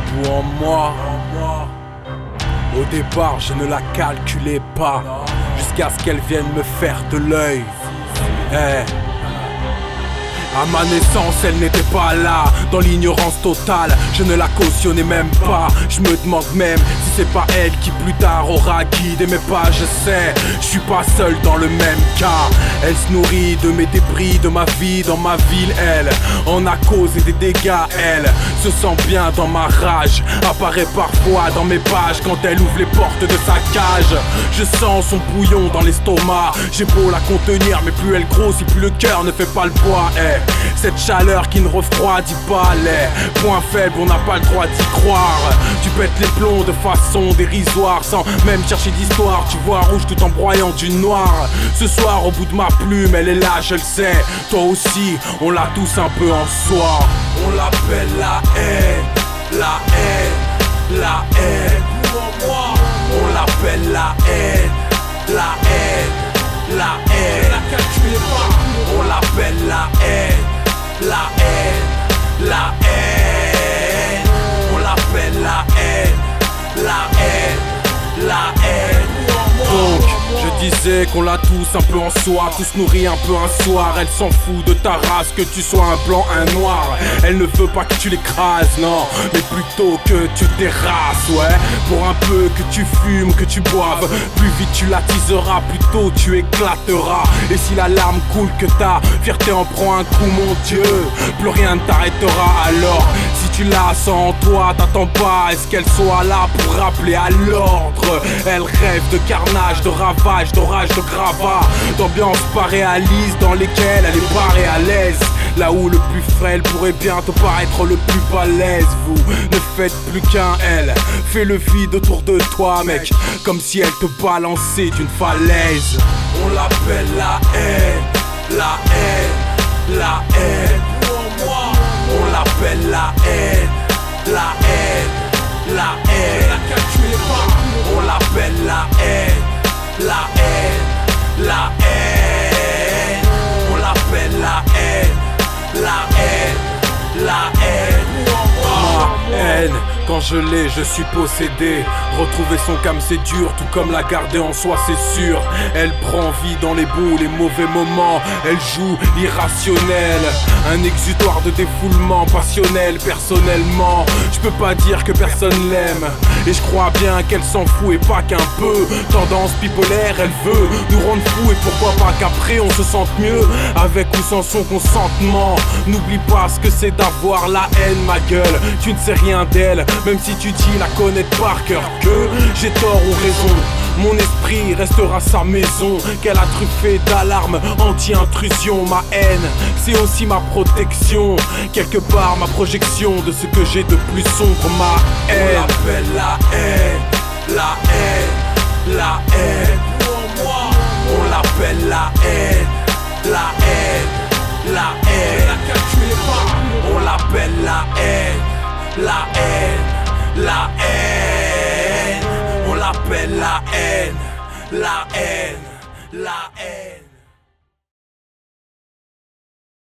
boue en moi. Au départ je ne la calculais pas, jusqu'à ce qu'elle vienne me faire de l'œil. À ma naissance, elle n'était pas là, dans l'ignorance totale, je ne la cautionnais même pas. Je me demande même si c'est pas elle qui plus tard aura guidé mes pas. Je sais, je suis pas seul dans le même cas. Elle se nourrit de mes débris, de ma vie dans ma ville. Elle en a causé des dégâts, elle se sent bien dans ma rage. Apparaît parfois dans mes pages quand elle ouvre les portes de sa cage. Je sens son bouillon dans l'estomac, j'ai beau la contenir mais plus elle grossit, plus le cœur ne fait pas le poids. Cette chaleur qui ne refroidit pas les points faibles, on n'a pas le droit d'y croire. Tu pètes les plombs de façon dérisoire, sans même chercher d'histoire. Tu vois rouge tout en broyant du noir. Ce soir au bout de ma plume, elle est là, je le sais. Toi aussi, on l'a tous un peu en soi. On l'appelle la haine, la haine, la haine. On l'appelle la haine, la haine, la haine. On l'appelle la haine, la haine, la haine. On l'appelle la haine, la haine, la haine. Donc, je disais qu'on l'a tous un peu en soi, tous nourris un peu un soir. Elle s'en fout de ta race, que tu sois un blanc, un noir. Elle ne veut pas que tu l'écrases, non, mais plutôt que tu terrasses, ouais. Pour un peu que tu fumes, que tu boives, plus vite tu l'attiseras, plus tôt tu éclateras. Et si la larme coule que ta fierté en prend un coup, mon Dieu, plus rien ne t'arrêtera. Alors, si tu la sens en toi, t'attends pas à ce qu'elle soit là pour rappeler à l'ordre. Elle rêve de carnage, de ravage, d'orage, de gravats, d'ambiance pas réaliste dans lesquelles elle est parée à l'aise. Là où le plus frêle pourrait bien te paraître le plus balèze. Vous ne faites plus qu'un, elle fait le vide autour de toi, mec, comme si elle te balançait d'une falaise. On l'appelle la haine, la haine, la haine. On l'appelle la haine, la haine, la haine. On l'appelle la haine, la haine, la haine. On l'appelle la haine, la haine, la haine. Ma haine, quand je l'ai, je suis possédé. Retrouver son calme c'est dur, tout comme la garder en soi c'est sûr. Elle prend vie dans les bons ou les mauvais moments. Elle joue irrationnelle, un exutoire de défoulement passionnel. Personnellement, je peux pas dire que personne l'aime, et je crois bien qu'elle s'en fout et pas qu'un peu. Tendance bipolaire, elle veut nous rendre fous, et pourquoi pas qu'après on se sente mieux, avec ou sans son consentement. N'oublie pas ce que c'est d'avoir la haine, ma gueule. Tu ne sais rien d'elle, même si tu dis la connaître par cœur. Que j'ai tort ou raison, mon esprit restera sa maison, qu'elle a truffé d'alarmes anti-intrusion. Ma haine, c'est aussi ma protection, quelque part ma projection de ce que j'ai de plus sombre. Ma haine, on l'appelle la haine, la haine, la haine. On l'appelle la haine, la haine, la haine. On l'appelle la haine, la haine, la haine. On l'appelle la haine, la haine.